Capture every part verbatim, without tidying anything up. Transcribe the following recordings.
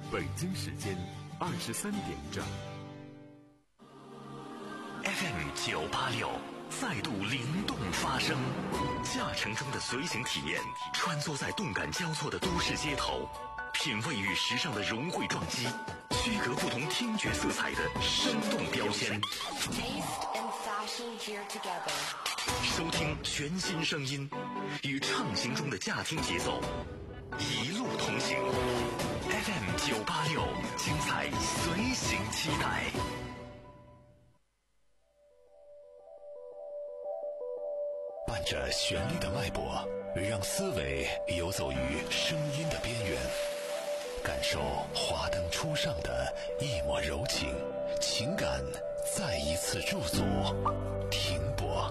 北京时间二十三点整。 F M 九八六再度灵动发声，驾乘中的随行体验，穿梭在动感交错的都市街头，品味与时尚的融汇撞击，区隔不同听觉色彩的生动标签。收听全新声音，与畅行中的驾听节奏，一路同行。F M 九八六，精彩随行期待。伴着旋律的脉搏，让思维游走于声音的边缘，感受华灯初上的一抹柔情，情感再一次驻足停泊。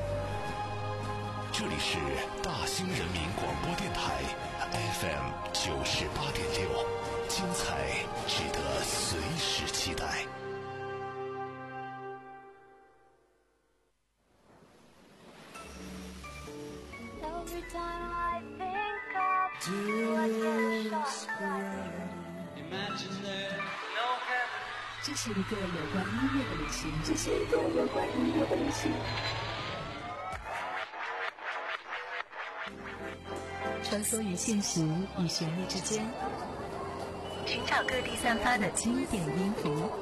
这里是大兴人民广播电台 F M 九十八点六，精彩值得随时期待。 这是一个有关音乐的旅行，这是一个有关音乐的旅行。穿梭于现实与旋律之间，寻找各地散发的经典音符，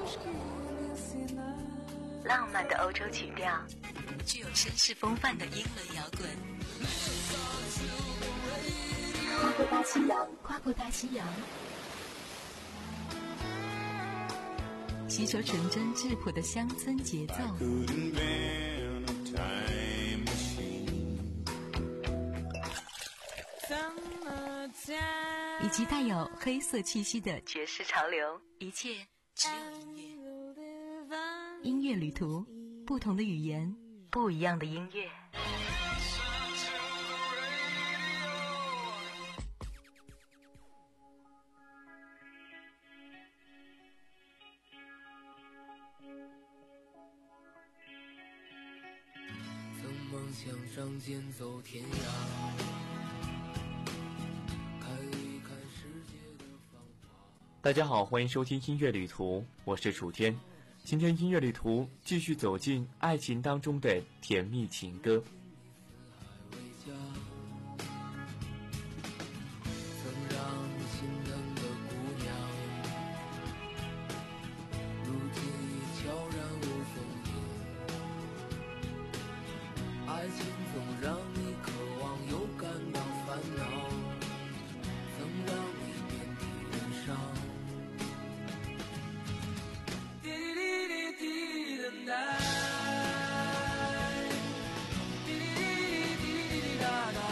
浪漫的欧洲曲调，具有绅士风范的英伦摇滚。跨过大西洋，跨过大西洋，吸收纯真质朴的乡村节奏，以及带有黑色气息的爵士潮流，一切只有音乐。音乐旅途，不同的语言，不一样的音乐。 曾梦想仗剑走天涯， 大家好，欢迎收听音乐旅途，我是楚天。今天音乐旅途继续走进爱情当中的甜蜜情歌。 曾让你心疼的姑娘，如今已悄然无踪影。爱情总让你渴望又感到烦恼，曾让你遍体鳞伤。等待，滴滴滴滴滴滴滴答答。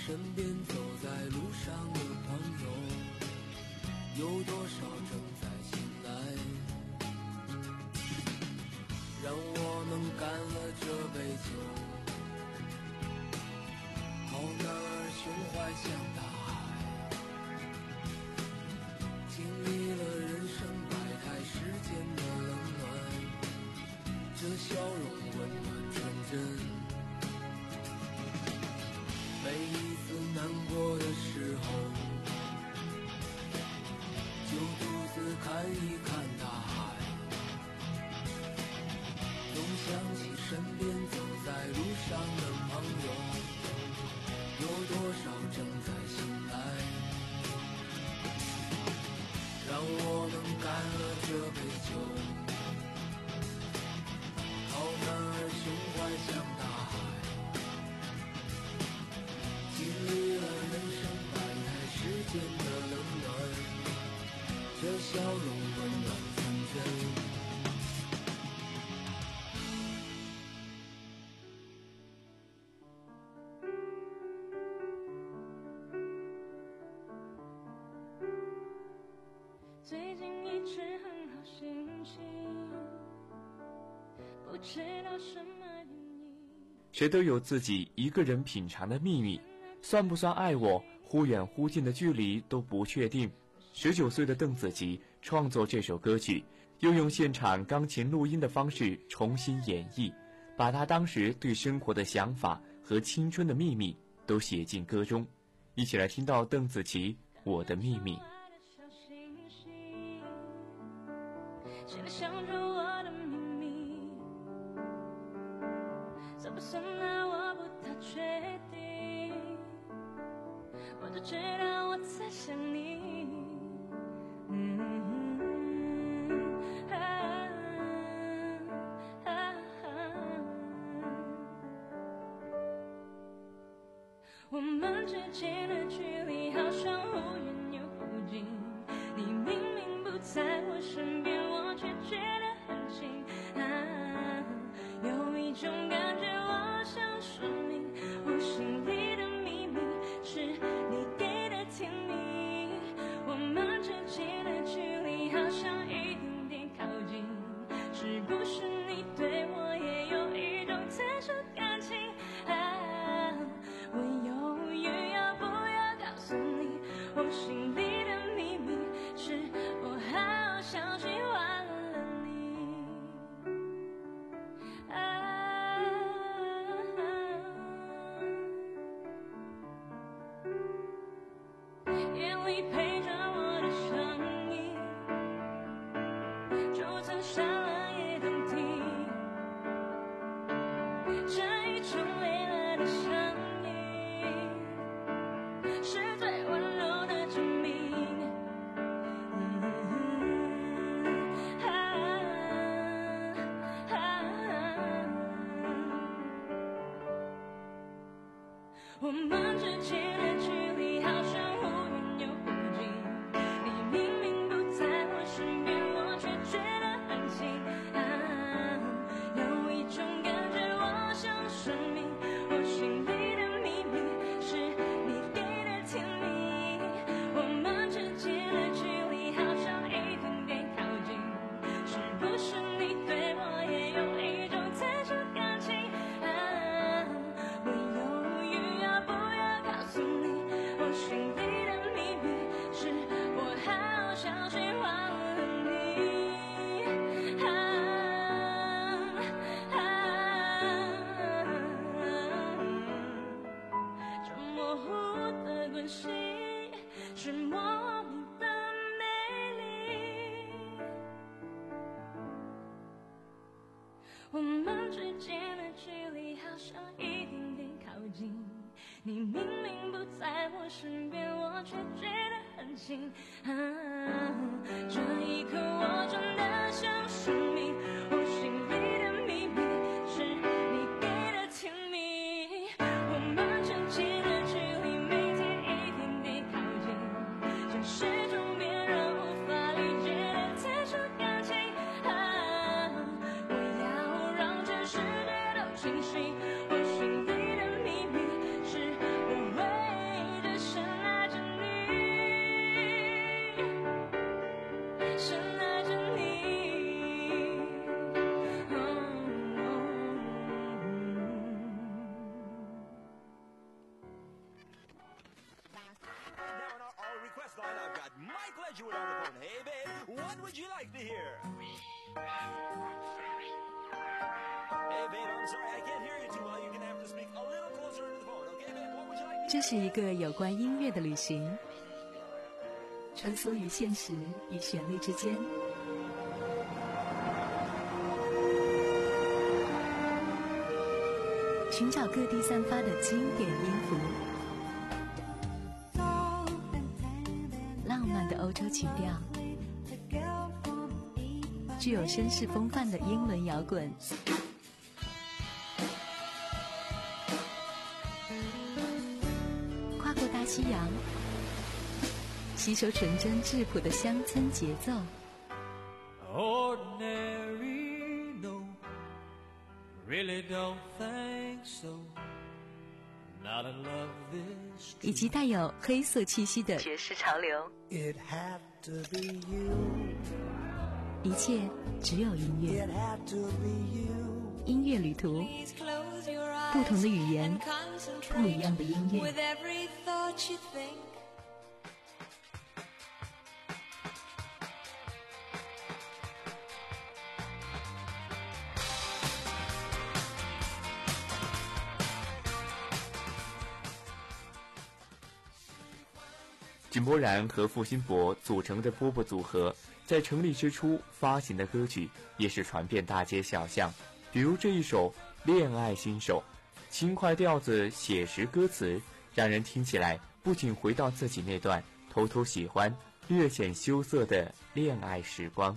身边走在路上的朋友，有多少正在醒来？让我们干了这杯酒，好男儿胸怀像大海，经历了人生百态世间的冷暖，这笑容温暖纯真。每一次难过的时候，就独自看一看大海，总想起身边走在路上的朋友，有多少正在醒来？让我们干了这杯酒，好男儿胸怀像大海，经历了人生百态世间的冷暖，这笑容温暖纯真。 最近一直很好心情，不知道什么原因。 谁都有自己一个人品尝的秘密，算不算爱我，忽远忽近的距离都不确定。十九岁的邓紫棋创作这首歌曲，又用现场钢琴录音的方式重新演绎，把她当时对生活的想法和青春的秘密都写进歌中。一起来听到邓紫棋《我的秘密》。 谁来想着我的秘密？算不算爱我不太确定，我就知道我在想你。嗯啊啊啊、我们之间的距离好像忽远又忽近，你明明不在我身边，我却觉得很近啊，有一种感觉我想说明，我心里的秘密是你给的甜蜜，我们之间的距离好像一点点靠近，是不是你对我也有一种特殊感情啊，我犹豫要不要告诉你，我心里的秘密是我好像喜欢了你啊，夜里陪着我的声音，就曾伤了也动听，这一种未来的声音是最温柔的证明。我们之间的距离好像忽远又忽近，你明明不在我身边，我却觉得很近啊，有一种感觉我想说明，我心里的秘密是你给的甜蜜，我们之间的距离好像一点点靠近，是不是你对我也有一种特殊感情啊，我犹豫要不要告诉你，我心里的秘密是我好像喜欢了你啊啊，这模糊的关系是莫名的美丽，我们之间的距离好像一点点靠近，你明明不在我身边，我却觉得很近啊，这一刻我真的想说明，我心里的秘密是你给的甜蜜，我们之间的距离每天一点点靠近，这是种别人无法理解的特殊感情啊，我要让全世界都清醒，我心里的秘密是我为 got Michael Edgewood on the phone. Hey, babe, what would you like to hear? Hey, babe, I'm sorry, I can't hear you too well. You're gonna have to speak a little closer to the phone. Okay, babe, what would you like to hear? 这是一个有关音乐的旅行，穿梭于现实与旋律之间。寻找各地散发的经典音符，浪漫的欧洲曲调，具有绅士风范的英伦摇滚，跨过大西洋，吸收纯真质朴的乡村节奏。 Ordinary, no, really don't think so. Not in love this 以及带有黑色气息的爵士潮流。 It had to be you. 一切只有音乐。 It had to be you. 音乐旅途，不同的语言，不一样的音乐。 With every thought you think. 井柏然和付辛博组成的波波组合，在成立之初发行的歌曲也是传遍大街小巷。比如这一首《恋爱新手》，轻快调子，写实歌词，让人听起来不仅回到自己那段偷偷喜欢、略显羞涩的恋爱时光。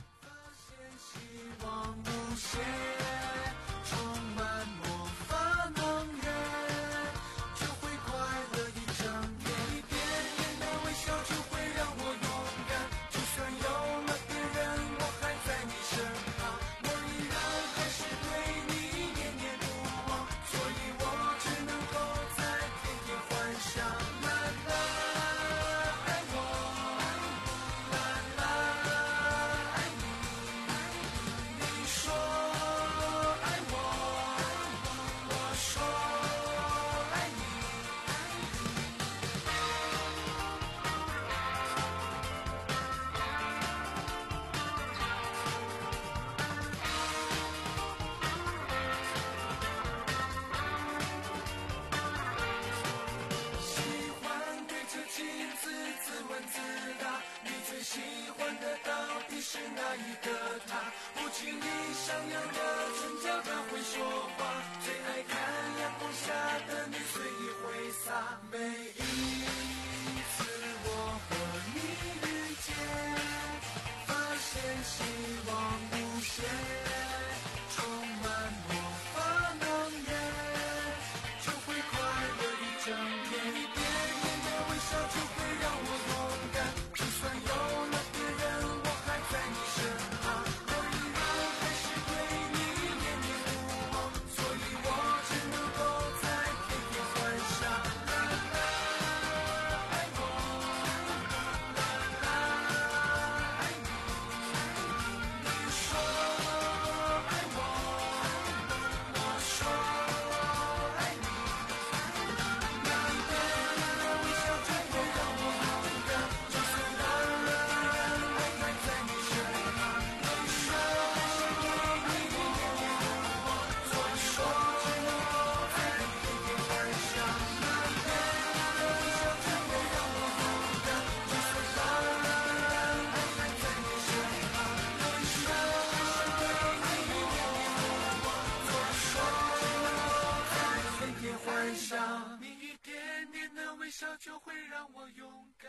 就会让我勇敢。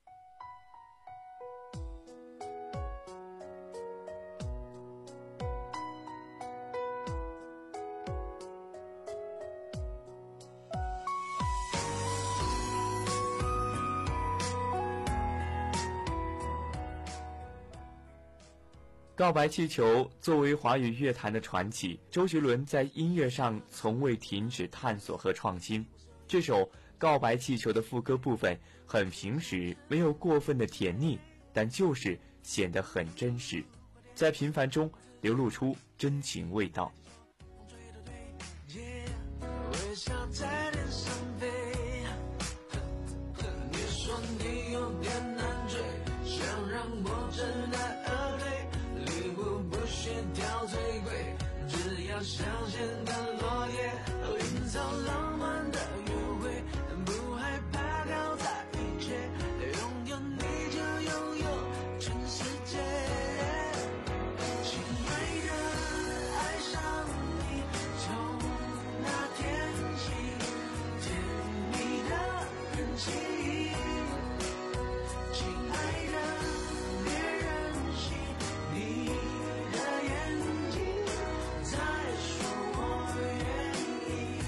告白气球作为华语乐坛的传奇，周杰伦在音乐上从未停止探索和创新。这首告白气球的副歌部分很平实，没有过分的甜腻，但就是显得很真实，在平凡中流露出真情味道。 微笑在脸上飞，你说你有点难追， 真爱而对，礼物不需挑最贵，只要香榭的落叶，营造浪漫的约会，不害怕搞砸一切，拥有你就拥有全世界。亲爱的，爱上你，从那天起，甜蜜的人气。亲爱的，别任性，你的眼睛在说我愿意。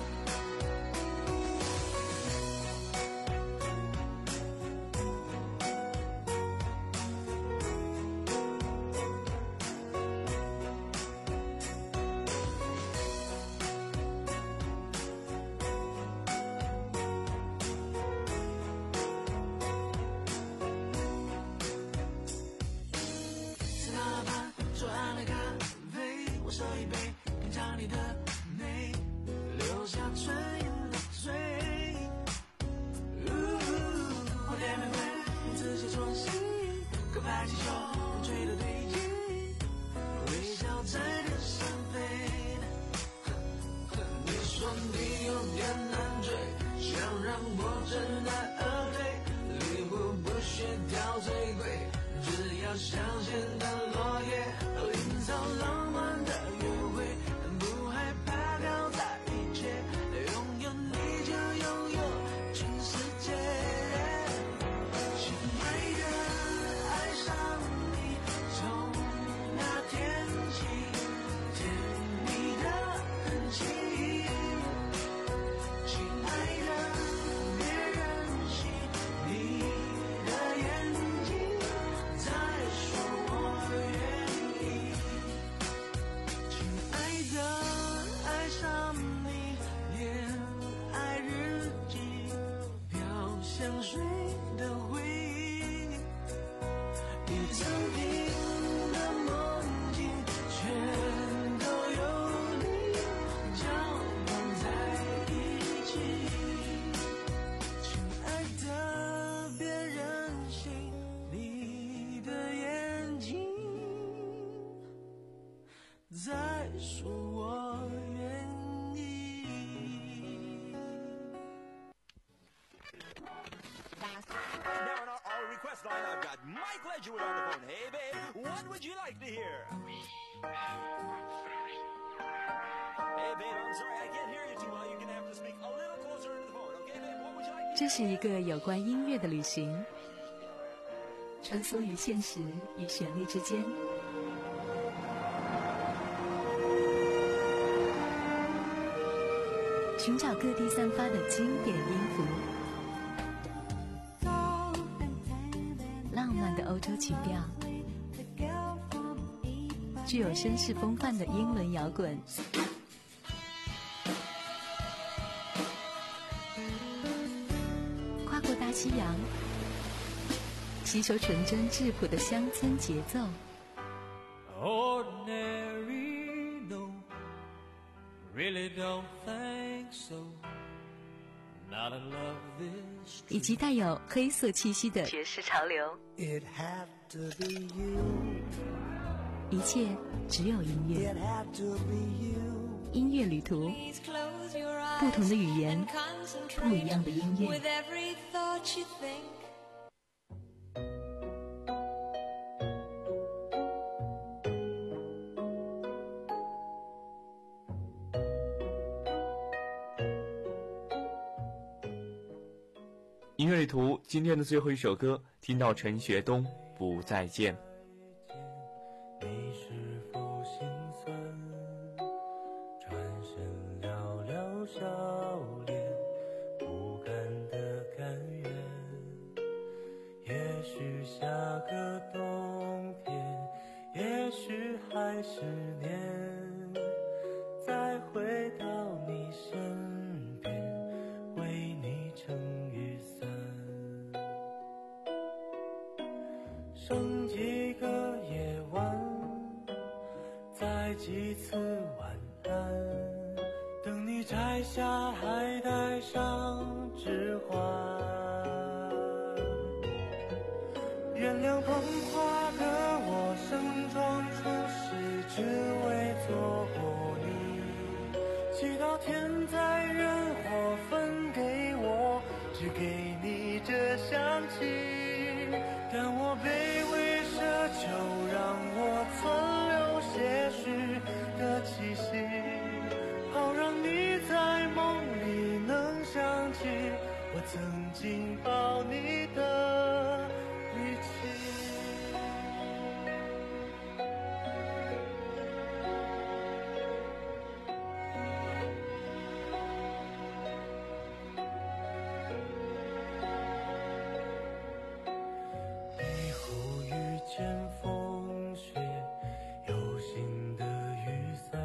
吃到了饭，做完了咖啡，我手一杯，品尝你的美，留下唇印的嘴。花店玫瑰，仔细冲洗，可拍气球，风吹的对劲，微笑在天上飞。你说你有点难追，想让我真爱而对，礼物不需挑最贵，只要香榭的落叶，营造浪漫的约会，不害怕搞砸一切，拥有你就拥有全世界。亲爱的，爱上你，从那天起，甜蜜的很轻。亲爱的，别任性，你的眼睛在说我愿意。亲爱的，爱上你，恋爱日记，飘香水的回忆，一整瓶的梦境，全都有你交融在一起。亲爱的，别任性，你的眼睛在说我愿意。 Now on our, our request line, I've got Mike Ledgerwood on the phone. Hey, babe, what would you like to hear? Hey, babe, I'm sorry, I can't hear you too well. You're gonna have to speak a little closer into the phone, okay, babe? What would you like to 这是一个有关音乐的旅行，穿梭于现实与旋律之间。寻找各地散发的经典音符，浪漫的欧洲曲调，具有绅士风范的英伦摇滚，跨过大西洋，吸收纯真质朴的乡村节奏。 Ordinary, no, really don't think so. Not in love this 以及带有黑色气息的爵士潮流， It had to be you. 一切只有音乐。 It had to be you. 音乐旅途，不同的语言，不一样的音乐。 With every thought you think. 音乐旅途今天的最后一首歌，听到陈学冬《不再见》。 你是否心酸？转身寥寥笑脸，不甘的甘愿。也许下个冬天，也许还是年，再回到你身边，为你撑雨伞。剩几个夜晚，再几次晚安，等你摘下还带上指环。原谅捧花只给你这香气，但我卑微奢求，让我存留些许的气息，好让你在梦里能想起我曾经抱你的力气。以后遇见风雪，有心的雨伞，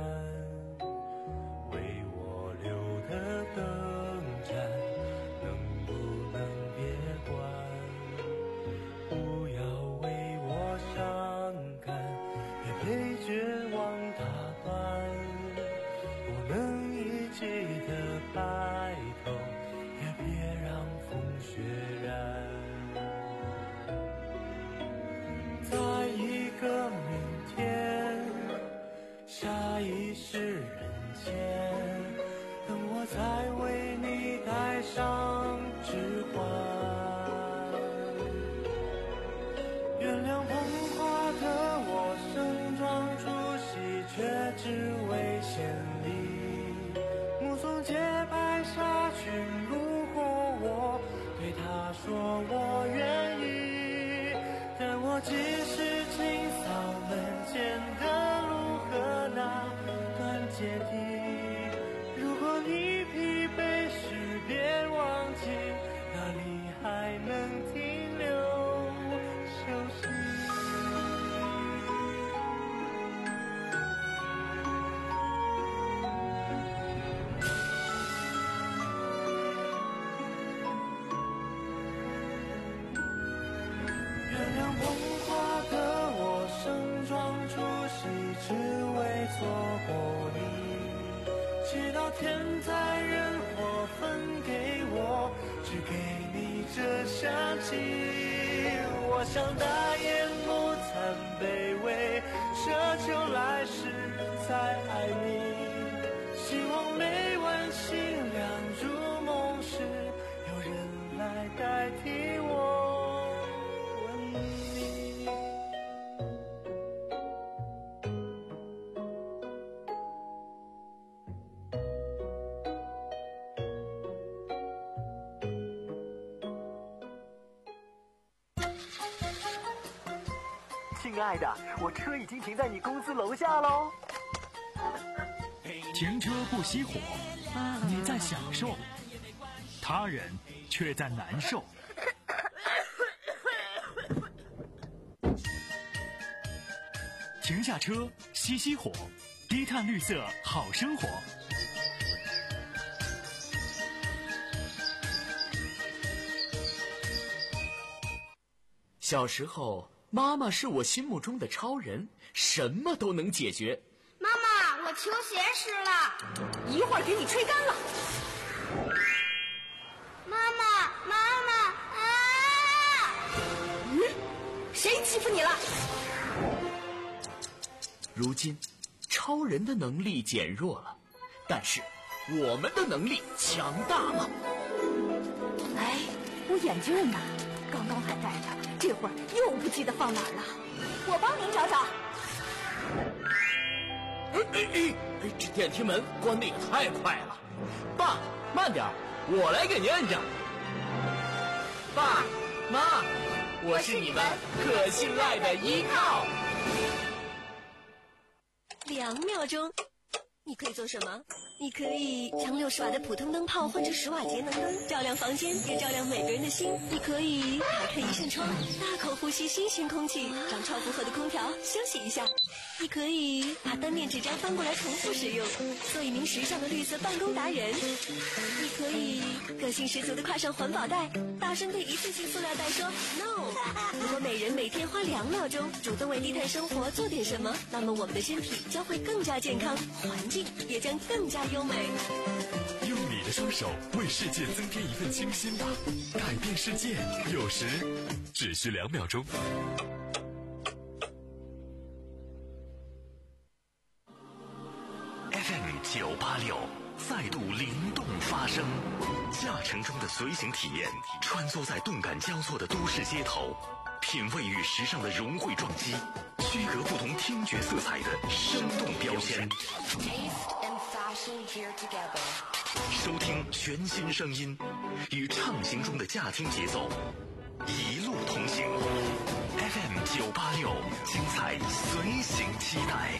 为我留的灯盏，能不能别关？不要为我伤感，别被绝望打断，不能一起的白头，也别让风雪染。在一个明天，下一世人间，等我再为你戴上指环。原谅捧花的我盛装出席，却只为献礼。目送节拍下去路过我，对他说我愿意，但我只是清扫门前的路和那段阶梯。如果你疲惫时别忘记，哪里还能停留休息。原谅捧花的我盛装出席，只为错过你。祈祷天灾人祸分给我，只给你这香气。我想大言不惭卑微，奢求来世再爱你。希望每晚星亮入梦时，有人来代替我吻你。亲爱的，我车已经停在你公司楼下喽。 停车不熄火，你在享受，他人却在难受。停下车，熄熄火，低碳绿色好生活。 小时候，妈妈是我心目中的超人，什么都能解决。 妈妈，我球鞋湿了， 一会儿给你吹干了。 妈妈，妈妈啊！ 嗯，谁欺负你了？ 如今，超人的能力减弱了，但是我们的能力强大了。 哎，我眼镜呢？刚刚还戴着，这会儿又不记得放哪儿了。我帮您找找。 哎哎哎！这电梯门关得也太快了。爸，慢点，我来给您摁上。爸妈，我是你们可信赖的依靠。 两秒钟，你可以做什么？你可以将六十瓦的普通灯泡换成十瓦节能灯，照亮房间，也照亮每个人的心。你可以打开一扇窗，大口呼吸新鲜空气，让超负荷的空调休息一下。你可以把单面纸张翻过来重复使用，做一名时尚的绿色办公达人。你可以个性十足的挎上环保袋，大声对一次性塑料袋说 no。如果每人每天花两秒钟主动为低碳生活做点什么，那么我们的身体将会更加健康，环境也将更加优美。 用你的双手为世界增添一份清新吧，改变世界有时只需两秒钟。 F M 九八六再度灵动发声，驾车程中的随行体验，穿梭在动感交错的都市街头，品味与时尚的融汇撞击，区隔不同听觉色彩的生动标签。收听全新声音，与畅行中的驾听节奏，一路同行。F M 九八六，精彩随行期待。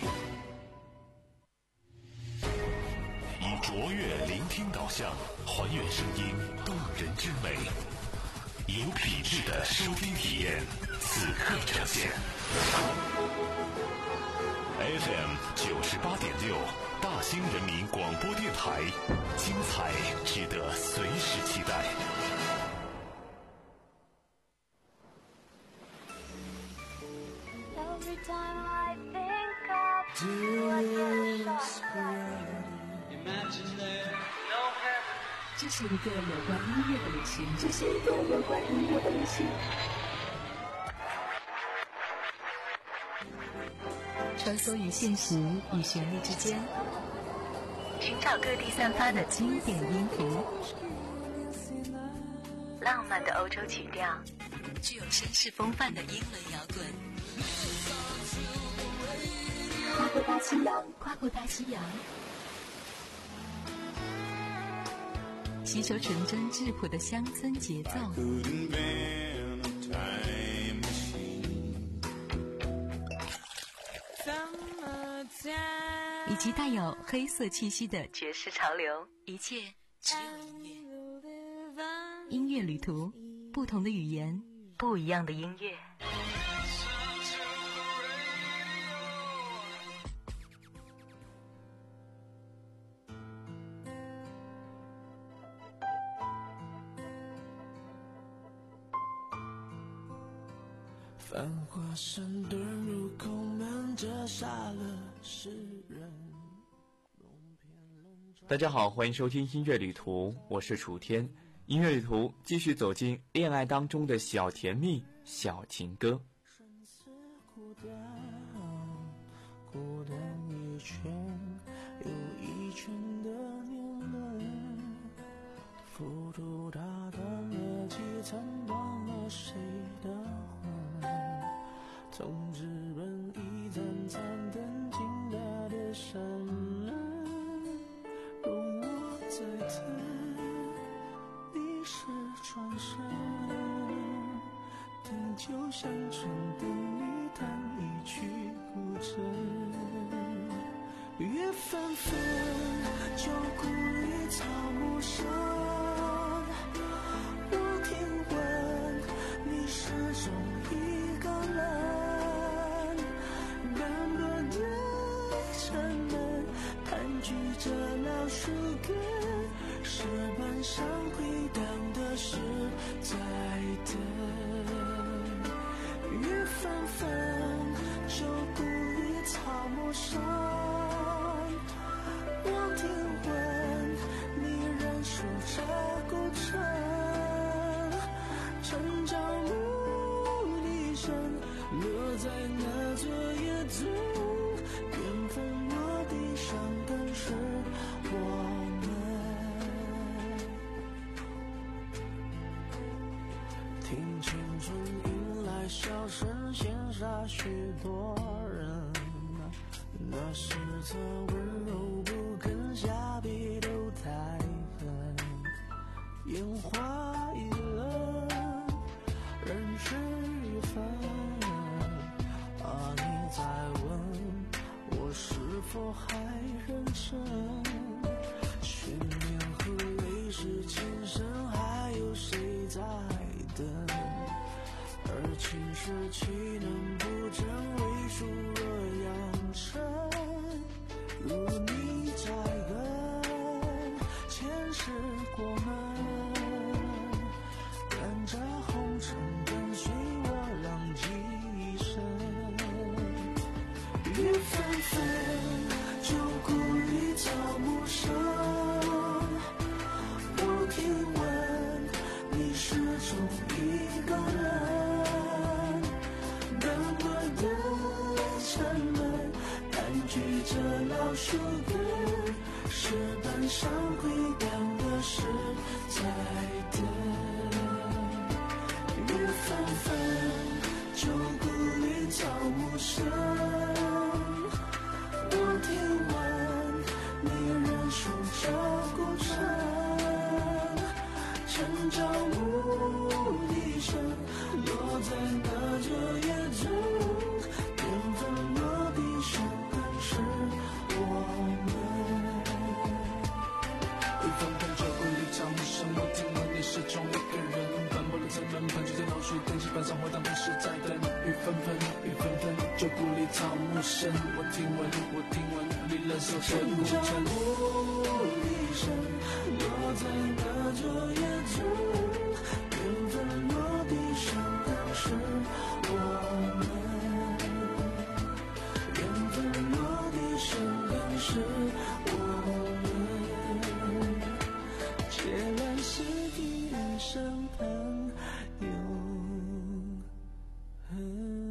以卓越聆听导向，还原声音动人之美，有品质的收听体验，此刻呈现。F M 九十八点六，大兴人民广播电台，精彩值得随时期待。 这是一个有关音乐的旅行，这是一个有关音乐的旅行。穿梭于现实与旋律之间，寻找各地散发的经典音符，浪漫的欧洲曲调，具有绅士风范的英伦摇滚。跨过大西洋，跨过大西洋，吸收纯真质朴的乡村节奏，以及带有黑色气息的爵士潮流，一切只有音乐。音乐旅途，不同的语言，不一样的音乐。 繁华山遁入口门，折煞了世人。 大家好，欢迎收听音乐旅途，我是楚天。音乐旅途继续走进恋爱当中的小甜蜜、小情歌。 孤单，孤单一圈又一圈的年轮，浮屠打断了几层，断了谁的从纸本一盏盏灯进来的山人，容我再等，你是转身，等就像春等你弹一曲古筝，月纷纷就故于草木深，我听闻你始终一个人，这老树根，石板上回荡的是在等，雨纷纷就故于草木深，我听闻你仍守着古城，成长木笛声落在那座野村，缘分落地上更是我们。听青春迎来笑声，羡煞许多人，那是则温柔不肯下笔都太狠，烟花易冷，人事已分，啊你在问我是否还认真，悬念和泪是情深，还有谁在等，而情是岂能不真，为数若扬尘，如你在跟前世过门，看着红尘跟随我浪迹一生，雨纷纷就故于草木深，我听闻你始终一个人，冷暖的沉闷，盘踞着老树根，石板上会亮的是在等。雨纷纷，旧故里草木深。我听闻没人守着古城，成朝暮笛声落在那旧夜中，缘分落地生根是我们。雨纷纷，旧故里草木深，我听闻你始终一个人，斑驳的城门，盘踞在老树灯芯板上，回荡不是在等。雨纷纷，雨纷纷，旧故里草木深，我听闻，我听闻你忍受着孤城。成朝暮笛声落在那旧夜中，缘分落地生根是我们，缘分落地生根是我们，结乱世地人生朋永恒。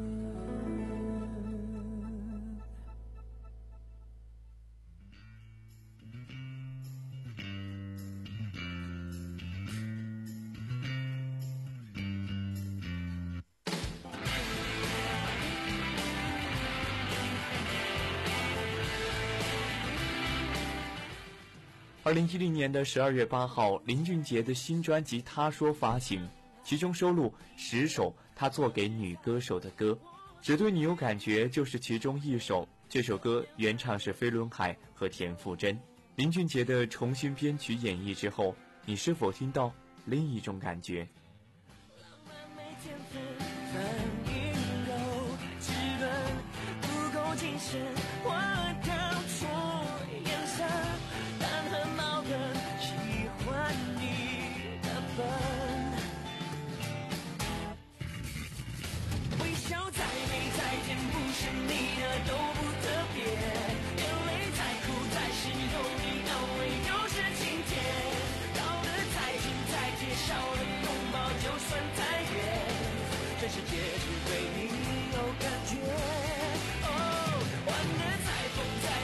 二零一零年的十二月八号，林俊杰的新专辑《他说》发行，其中收录十首他做给女歌手的歌，只对你有感觉就是其中一首。这首歌原唱是飞轮海和田馥甄，林俊杰的重新编曲演绎之后，你是否听到另一种感觉？ 微笑再美再甜，不是你的都不特别，眼泪再苦再湿，有你安慰就是晴天，绕得再近再贴，少了拥抱就算再远，这世界只对你有感觉。哦，玩得再疯再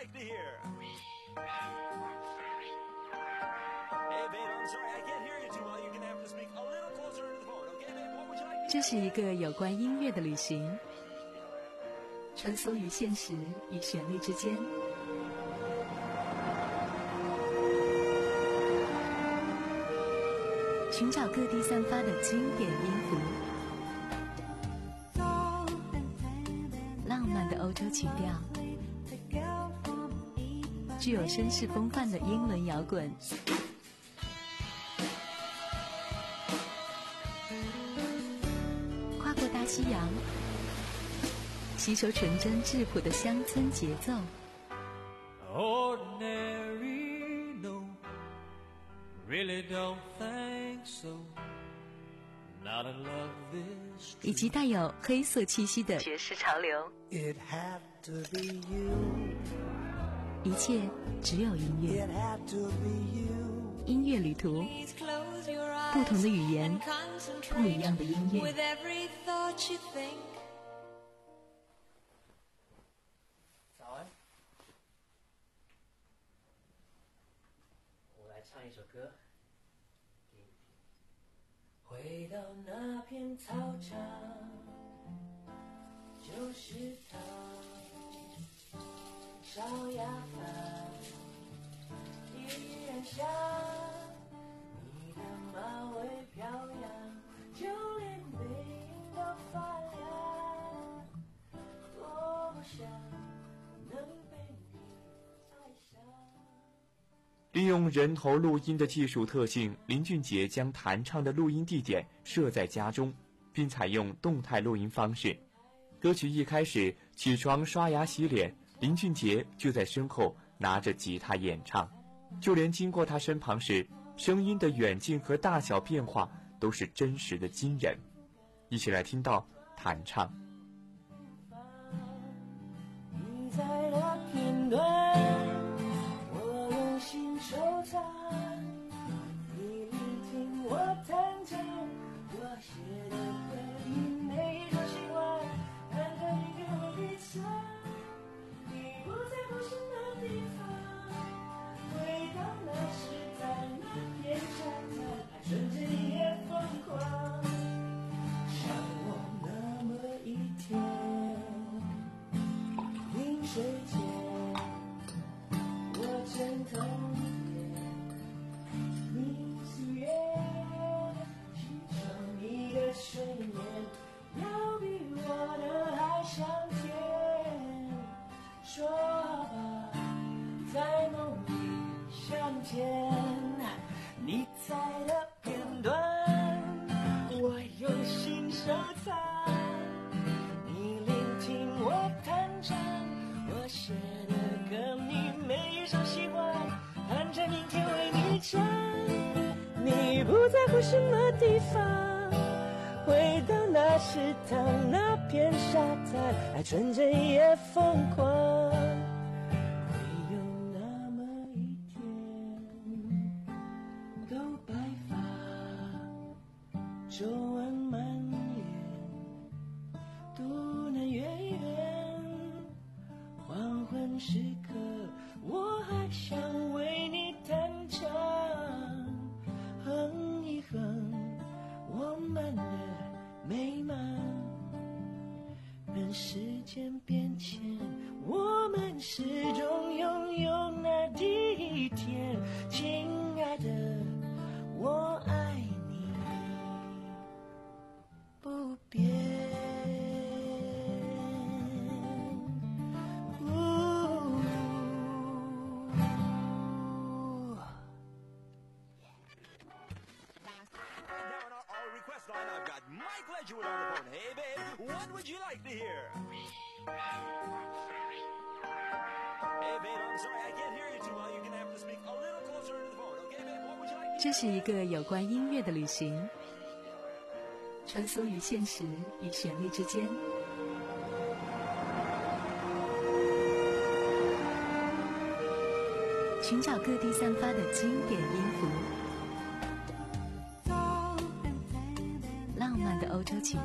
like to hear? Hey, babe, I'm sorry, I can't hear you too well. You're gonna have to speak a little closer into the phone, okay, babe? What would you like to hear? 这是一个有关音乐的旅行，穿梭于现实与旋律之间。寻找各地散发的经典音符，浪漫的欧洲曲调，具有绅士风范的英伦摇滚，跨过大西洋，吸收纯真质朴的乡村节奏。 Ordinary, no, really don't think so. Not in love this. 以及带有黑色气息的爵士潮流。 It had to be you. 一切只有音乐。 It had to be you. 音乐旅途，不同的语言，不一样的音乐。 With every thought you think. 早安，我来唱一首歌给你听。回到那片操场，就是他，烧鸭饭依然香，你的马尾飘扬，就连背影都发亮，多么想能被你爱上。 利用人头录音的技术特性，林俊杰将弹唱的录音地点设在家中，并采用动态录音方式。歌曲一开始，起床刷牙洗脸，林俊杰就在身后拿着吉他演唱，就连经过他身旁时，声音的远近和大小变化都是真实的惊人。一起来听到弹唱。 你在那片段，我用心收藏，你聆听我弹唱，我写的歌你每首喜欢，看着你给我闭上，你不在不行的地方，回到那时在那片沙滩，还纯真也疯狂，像我那么一天，临睡前我枕头你素颜，欣赏你的睡眠，要比我的还香甜。说吧，在梦里相见，你在的片段，我用心收藏。你聆听我弹唱，我写的歌你每一首喜欢，含着明天为你唱。你不在乎什么地方，回到那时躺那片沙滩，爱纯真也疯狂。会有那么一天，都白发，皱纹满脸，渡南远远，黄昏时刻，我还想为你弹唱，哼一哼，我们的美满。任时间变迁，我们始终拥有那第一天。亲爱的，我爱你，不变。 Request line, I've got Mike Ledgerwood on the phone. Hey, babe, what would you like to hear? Hey, babe, I'm sorry, I can't hear you too well. You're gonna have to speak a little closer into the phone, okay, babe? What would you like to hear? 这是一个有关音乐的旅行，穿梭于现实与旋律之间。寻找各地散发的经典音符，浪漫的欧洲曲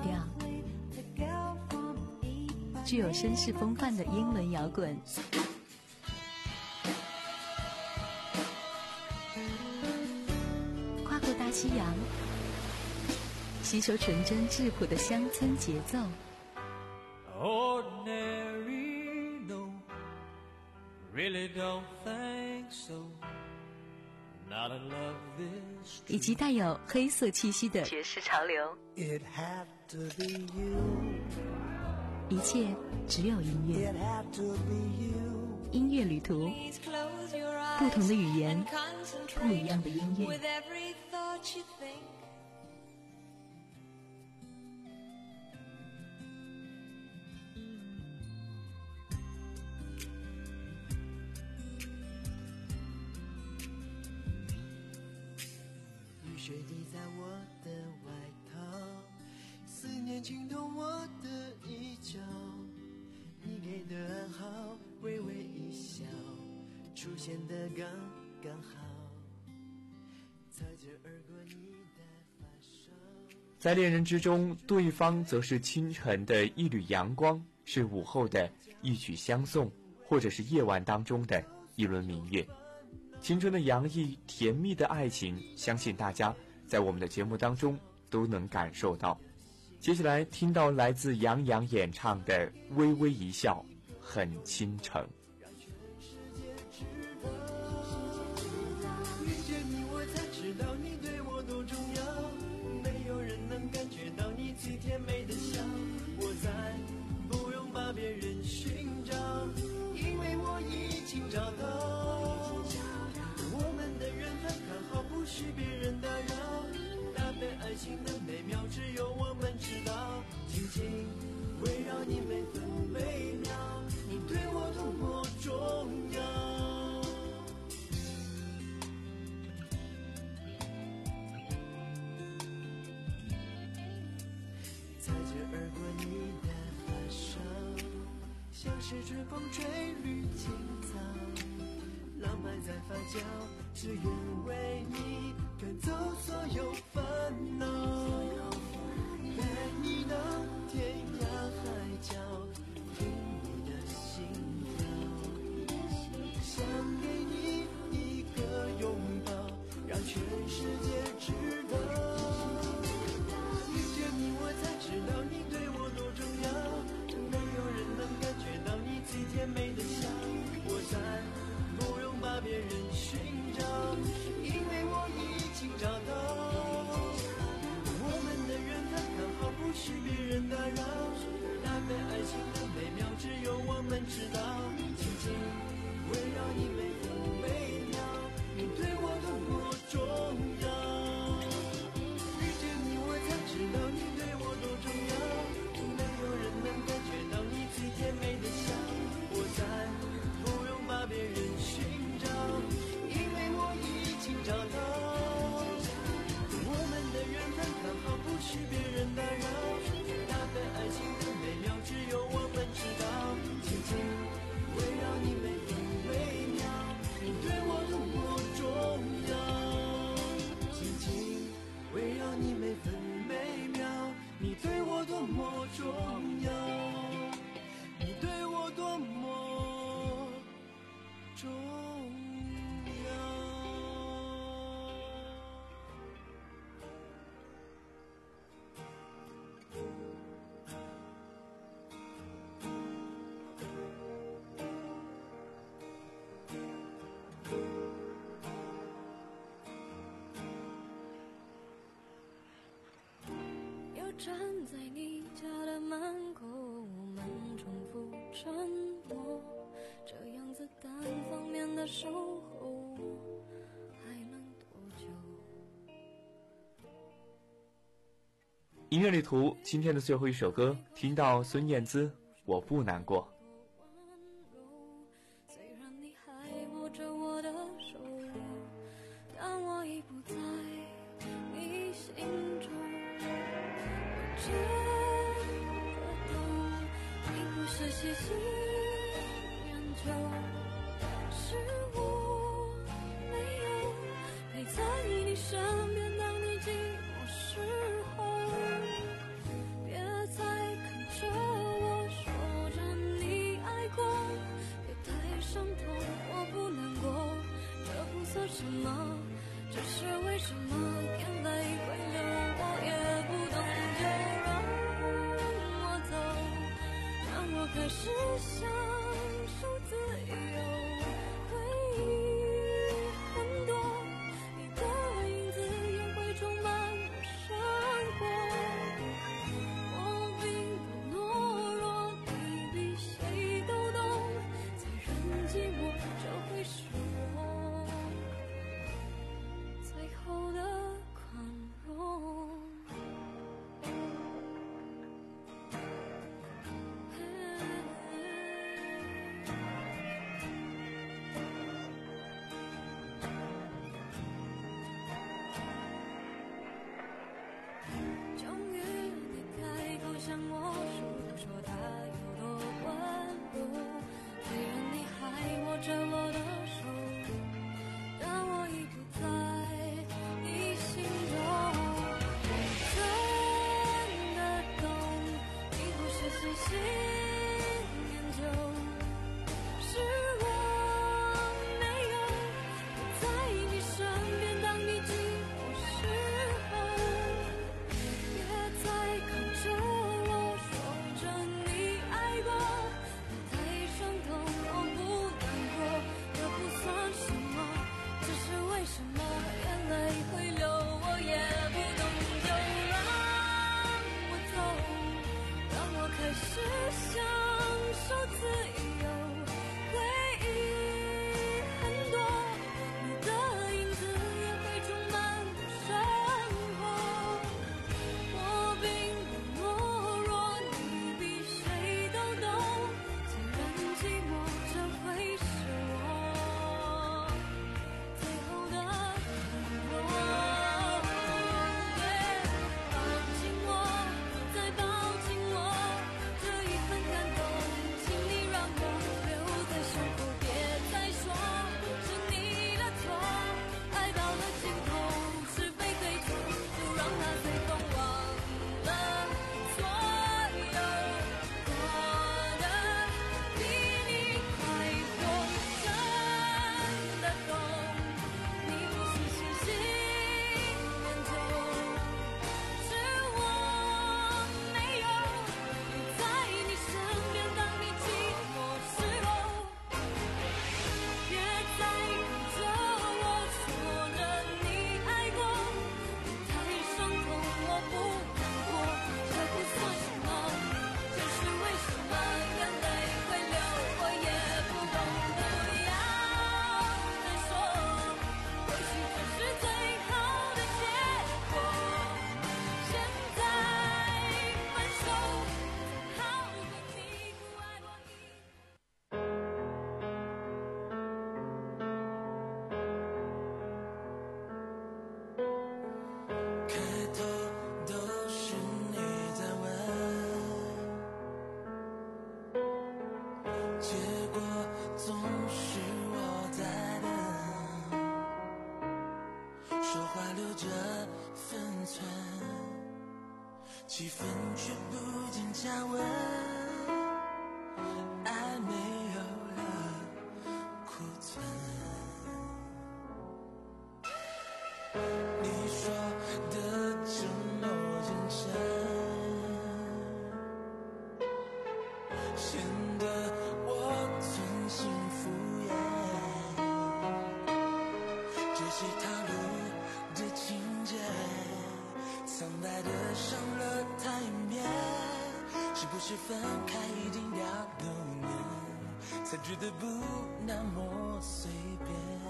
调，具有绅士风范的英伦摇滚， 夕阳，吸收纯真质朴的乡村节奏。 Ordinary, no, really don't think so. Not in love this. 以及带有黑色气息的爵士潮流。 It had to be you. 一切只有音乐。 It had to be you. 音乐旅途，不同的语言，不一样的音乐。 雨水滴在我的外套，思念浸透我的衣角，你给的暗号，微微一笑，出现的刚刚好，擦肩而过你的发梢。 在恋人之中，对方则是清晨的一缕阳光，是午后的一曲相送，或者是夜晚当中的一轮明月。青春的洋溢，甜蜜的爱情，相信大家在我们的节目当中都能感受到。接下来听到来自杨洋演唱的《微微一笑很倾城》。 遇见你我才知道你对我多重要，没有人能感觉到你最甜美的笑，我再不用把别人寻找，因为我已经找到。我们的缘分刚好不许别人打扰，搭配爱情的美妙只有我们知道，紧紧围绕你每分每秒，你对我多么重要。擦肩而过你的发梢，像是春风吹绿青草，浪漫在发酵，只愿为你赶走所有烦恼，带你到天涯海角，听你的心跳，想给你一个拥抱，让全世界知道。遇见你我才知道你对我多重要，没有人能感觉到你最甜美的笑，我再不用把别人寻找，因为我已经找到。我们的缘分刚好不许别人打扰，搭配爱情的美妙只有我们知道，紧紧围绕你每分每秒，你对我多么重要。遇见你我才知道你对我多重要，没有人能感觉到你最甜美的笑，我再不用把别人寻找，因为我已经找到。我们的缘分刚好不许别人打扰，搭配爱情的美妙只有我们知道，紧紧围绕你每分每秒，你对我多么重要，紧紧围绕你每分每秒，你对我多么重要，你对我多么重要。 又站在你家的门口，我们重复承诺，这样子单方面的守候还能多久？ 音乐旅途今天的最后一首歌，听到孙燕姿《我不难过》。 虽然你还握着我的手，但我已不在你心中。我觉得你不是喜新厌旧，是我没有陪在你身边，当你寂寞时候，别再看着我，说着你爱过，别太伤痛，我不难过，这不算什么，只是为什么眼泪开始享受自由，回忆很多，你的影子也会充满我生活。我并不懦弱，你比谁都懂，再忍寂寞，这会是我最后的宽容。终于你开口向我诉说他有多温柔，虽然你还握着我的手，但我已不在你心中。真的懂，你不是细心研究，是我没有在你身边，当你寂寞时候，别再靠着我，说着你爱过，太伤痛，我不难过，这不算什么，只是为什么眼泪会流，我也不懂，就让我走，让我开始享受自由，回忆很多，你的影子也会充满我生活。我并不懦弱，你比谁都懂，虽然寂寞，这会是我最后的宽容。抱紧我，再抱紧我，这一份感动，请你让我留在胸口，别再说是你的错，爱到了尽头，是非对错，就让它随风忘了所有，过得比你快活，真的懂，你不是细心研究，是我没有在你身边，当你寂寞时候，别再看着我，说着你爱过，太伤痛，我不难过，这不算什么，这是为什么眼泪会流，我也不懂，不要再说，或许这是最好的结果，现在分手，好过你不爱我一。 开头都是你在问，结果总是我在等，说话留着分寸，气氛却不见加温，爱没有了库存。你说的承诺真诚，显得我存心敷衍，这些套路的情节，苍白的上了台面，是不是分开一定要六年，才觉得不那么随便。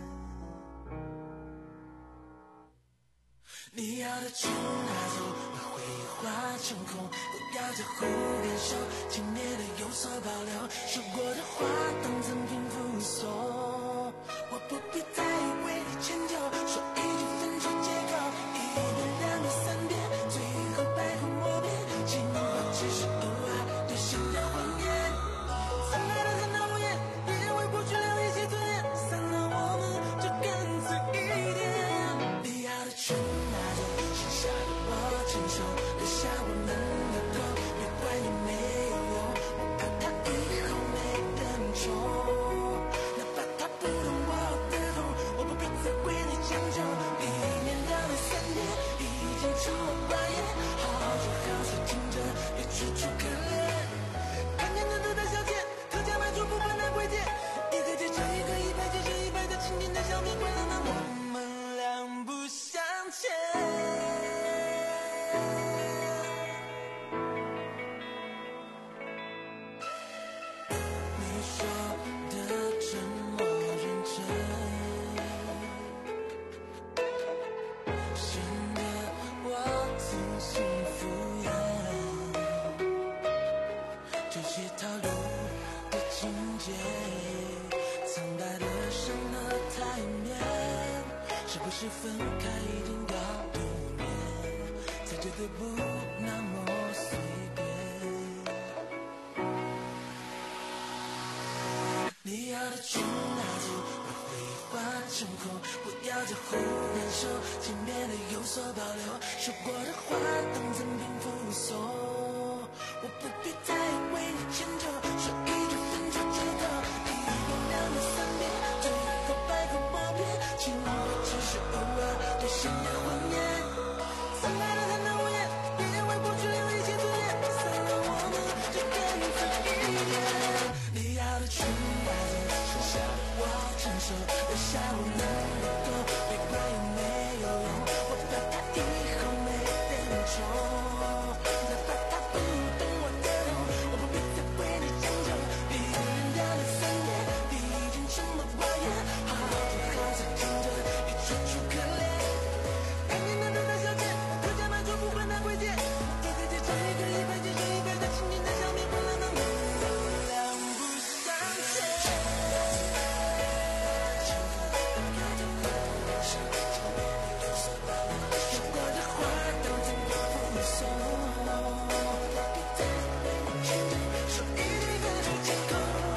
你要的全拿走，把回忆化成空，我要这忽感受，轻蔑的有所保留，说过的话当赠品附送，我不必太为你迁就，说一句分手借口，一遍两遍三遍，最后百口莫辩，情话只是偶尔兑现的谎言，散了的很讨厌，也为过去留一些尊严，散了我们就干脆一点，你要的全拿走，剩下的我承受，留下我们的痛，别怪你没有用，我怕他以后没人宠，哪怕说的这么认真，显得我自信敷衍。这些套路的情节，藏在了上了台面，是不是分开一定要避免，才绝对不那么随便。你要的全拿走，把废话成空，不要再胡难受，请变得有所保留，说过的话当赠品附送，我不必太为你迁就，说一句分手之后，你原谅了三遍，最后百口莫辩，情话只是偶尔兑现的谎言，三百的谈的无言，别人为过去留一些作业，散了我们就各自一边。你要的全带走，剩下的我承受，留下我们的狗，别管有没有用，我怕他以后没变丑，哪怕他不懂我的痛，我不必再为你将就，别人掉了三年，毕竟沉默寡言，好好好才听着一楚楚可怜。赶紧的等待小姐，可加满足不分的规矩，一个接成一个一百接成一百的亲近的笑面，会让他们两不相欠。说过的话当赠品附送，说一定分手前空，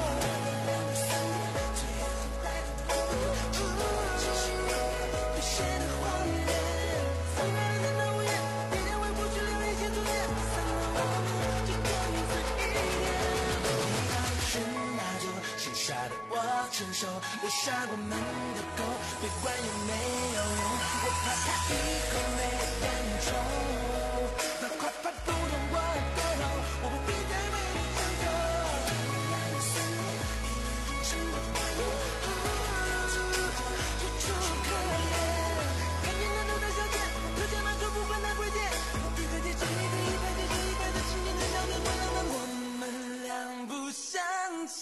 最后来的不只是兑现的谎言，三百人的无言，别人为过去留一些作业，散了我们就各自一边。你把全拿走，剩下的我承受，留下我们的狗，别管有没有用，我怕他以后没变丑，那快怕不懂我的痛，我不必再为你将就。三年已经沉默寡言，楚楚可怜。赶紧的等待小姐，可加满足不分的规矩，一个接成一个，一百接成一百的亲近的笑面，会让我们两不相欠。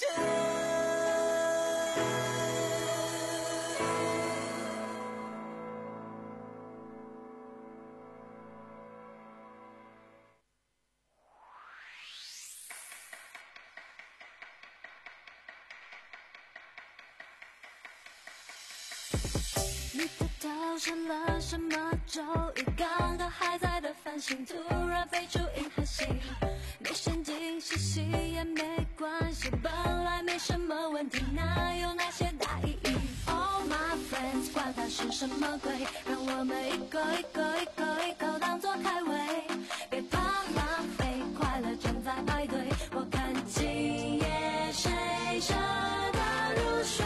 你的头上了什么咒语？刚刚还在的繁星，突然飞出银河系。没神经兮兮也没关系，本来没什么问题，哪有那些大意义 ？All my friends， 管它是什么鬼，让我们一个一个一个一个当作开胃，别怕浪费，快乐正在排队。我看今夜谁舍得入睡？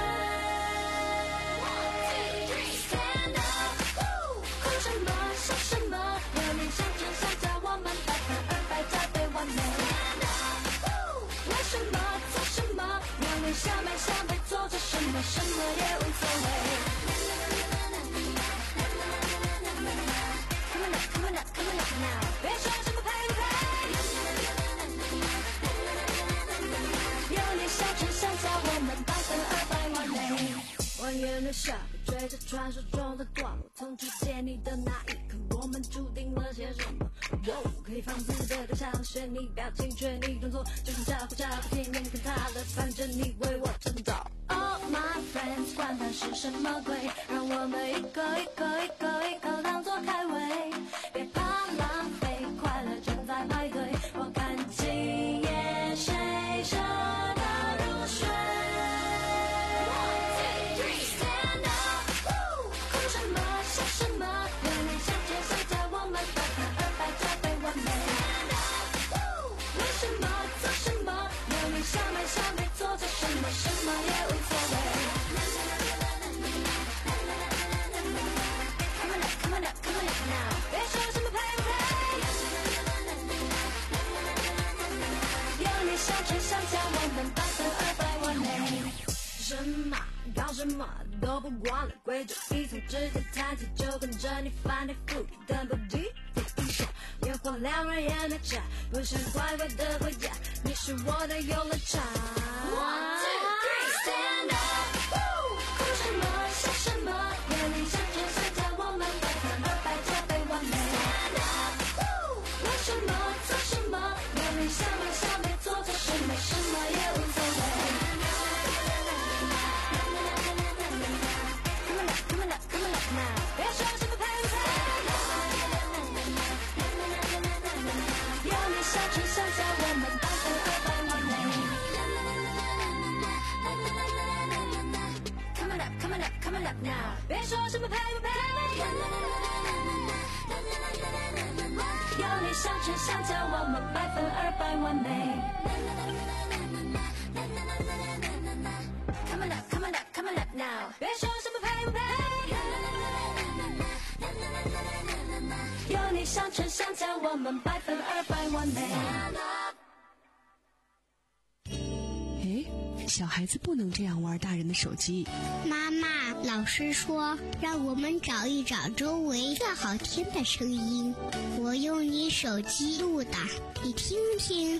想买想买做着什么，什么也无所谓。Come on now, come on now, come on now， 别说什么配不配。有你小城乡下，我们百分二百完美。蜿蜒的小河追着传说中的光，从初见你的那一刻，我们注定了些什么？哦，可以放肆的大笑，学你表情，学你动作，就算招呼招呼天眼看他的，反正你为我撑早。Oh my friends， 管它是什么鬼，让我们一个一个一个一个当作开胃，别怕浪费，快乐正在排队。我看今夜谁舍得入睡？哭什么笑什么，有你相见相加，我们百分二百加倍完美。为什么做什么，有你想买想买做着什么，什么也无所谓。Come on now, come on now, come on now， 别说什么配不配。有你相知相加，我们百分二百完美。什么搞什么都不管了，规矩一从指尖弹起，就跟着你翻天覆地，等不及第一下，烟火两人眼的家，不想乖乖的回家，你是我的游乐场。 Stand up， 哭什么笑什么，有理想就想叫我们百分二百加倍完美。Stand up， 为什么做什么，有理想没想没做做什么，什么也无所谓。Come on up, come on up, come on up now， 别说什么配不配。有理想就想叫我们百分二百完美。Come on up, come on up, come on up now， 别说什么配不配。有理想就想叫我们百分二百完美。Come on up, come on up, come on up now， 别说什么配不配。有理想就想叫我们百分二百完美。 哎，小孩子不能这样玩大人的手机。 妈妈，老师说让我们找一找周围最好听的声音，我用你手机录的，你听听。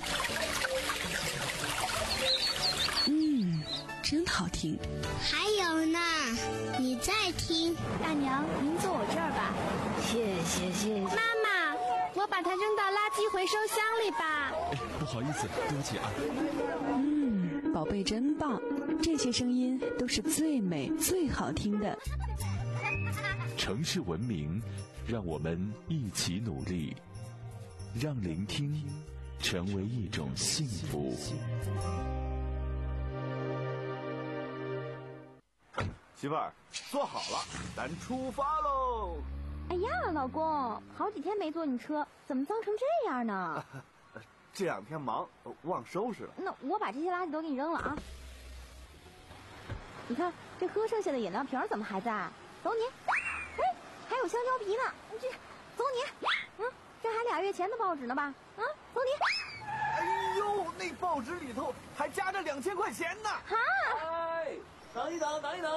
嗯，真好听。 还有呢，你再听。 大娘，您坐我这儿吧。 谢谢谢谢。 妈妈，我把它扔到垃圾回收箱里吧。 哎，不好意思，对不起啊。 嗯，宝贝真棒，这些声音都是最美最好听的。 城市文明，让我们一起努力，让聆听成为一种幸福。 媳妇儿，坐好了，咱出发喽！ 哎呀，老公，好几天没坐你车，怎么脏成这样呢？ 这两天忙，忘收拾了。 那我把这些垃圾都给你扔了啊！你看这喝剩下的饮料瓶怎么还在？走你！哎，还有香蕉皮呢，这走你！嗯，这还俩月前的报纸呢吧？啊，走你！ 哎呦，那报纸里头还夹着两千块钱呢！ 哈！ 哎，等一等，等一等。